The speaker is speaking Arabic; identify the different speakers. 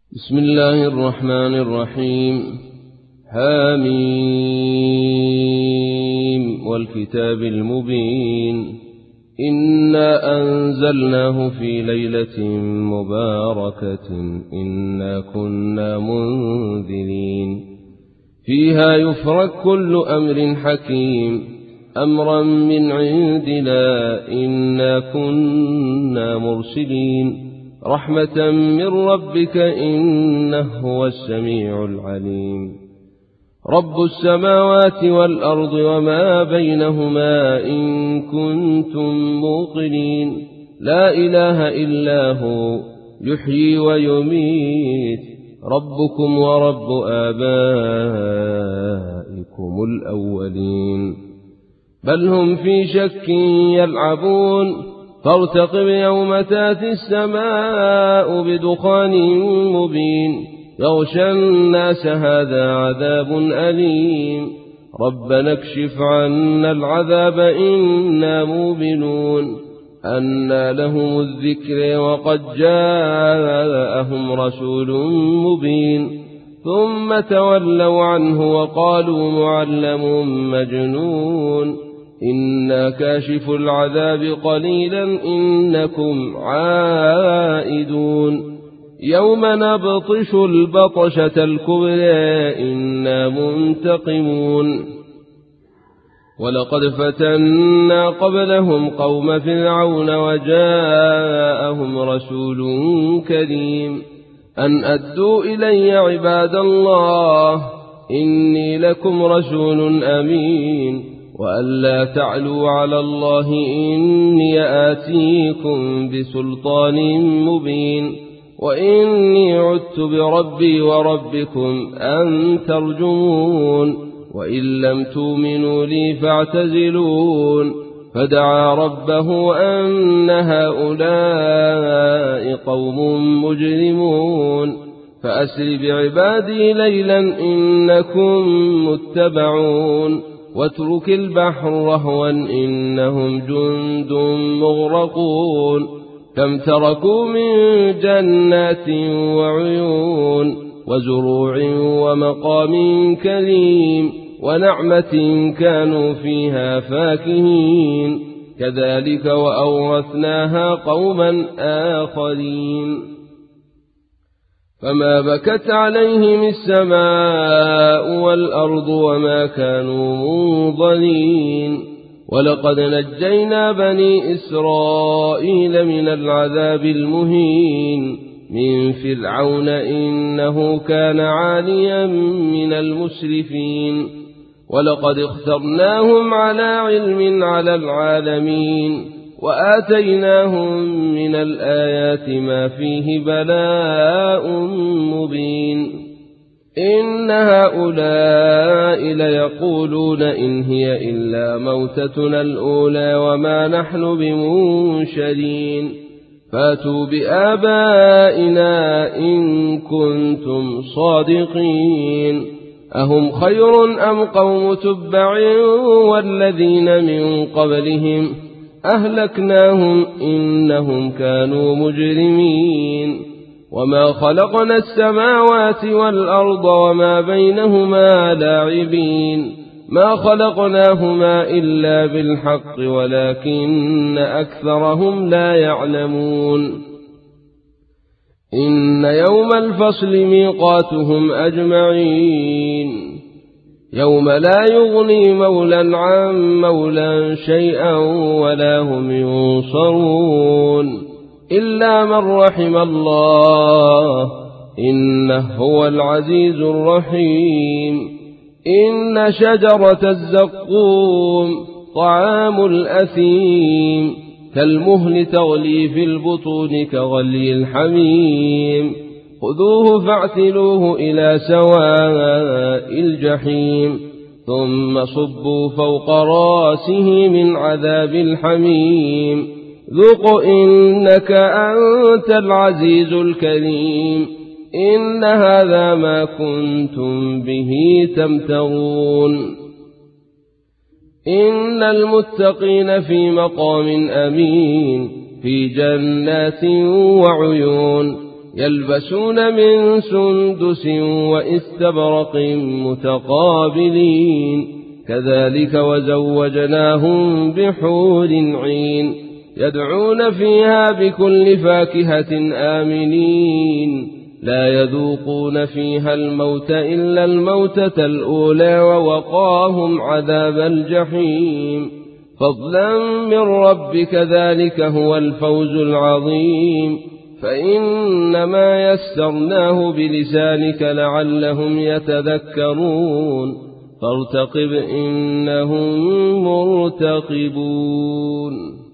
Speaker 1: بسم الله الرحمن الرحيم. حميم والكتاب المبين إنا أنزلناه في ليلة مباركة إنا كنا منذرين فيها يفرق كل أمر حكيم أمرا من عندنا إنا كنا مرسلين رحمة من ربك إنه هو السميع العليم. رب السماوات والأرض وما بينهما إن كنتم موقنين لا إله إلا هو يحيي ويميت ربكم ورب آبائكم الأولين بل هم في شك يلعبون فارتقب يوم تأتي السماء بدخان مبين يغشى الناس هذا عذاب أليم ربنا اكشف عنا العذاب إنا موبنون أنى لهم الذكر وقد جاءهم رسول مبين ثم تولوا عنه وقالوا معلم مجنون إنا كاشف العذاب قليلا إنكم عائدون يوم نبطش البطشة الكبرى إنا منتقمون ولقد فتنا قبلهم قوم فرعون وجاءهم رسول كريم أن أدوا إلي عباد الله إني لكم رسول أمين وألا تعلوا على الله إني آتيكم بسلطان مبين وإني عدت بربي وربكم أن ترجمون وإن لم تؤمنوا لي فاعتزلون فدعا ربه أن هؤلاء قوم مجرمون فأسر بعبادي ليلا إنكم متبعون واترك البحر رهوا إنهم جند مغرقون كم تركوا من جنات وعيون وزروع ومقام كريم ونعمة كانوا فيها فاكهين كذلك وأورثناها قوما آخرين فما بكت عليهم السماء والأرض وما كانوا منظرين ولقد نجينا بني إسرائيل من العذاب المهين من فرعون إنه كان عاليا من المسرفين ولقد اخترناهم على علم على العالمين وآتيناهم من الآيات ما فيه بلاء مبين إن هؤلاء ليقولون إن هي إلا موتتنا الأولى وما نحن بمنشرين فاتوا بآبائنا إن كنتم صادقين أهم خير أم قوم تبع والذين من قبلهم أهلكناهم إنهم كانوا مجرمين وما خلقنا السماوات والأرض وما بينهما لاعبين ما خلقناهما إلا بالحق ولكن أكثرهم لا يعلمون إن يوم الفصل ميقاتهم أجمعين يوم لا يغني مولى عن مولى شيئا ولا هم ينصرون إلا من رحم الله إنه هو العزيز الرحيم إن شجرة الزقوم طعام الأثيم كالمهل تغلي في البطون كغلي الحميم خذوه فاعتلوه إلى سواء الجحيم ثم صبوا فوق راسه من عذاب الحميم ذق إنك أنت العزيز الكريم إن هذا ما كنتم به تمترون إن المتقين في مقام أمين في جنات وعيون يلبسون من سندس وإستبرق متقابلين كذلك وزوجناهم بحور عين يدعون فيها بكل فاكهة آمنين لا يذوقون فيها الموت إلا الموتة الأولى ووقاهم عذاب الجحيم فضلا من ربك ذلك هو الفوز العظيم فإنما يسرناه بلسانك لعلهم يتذكرون فارتقب إنهم مرتقبون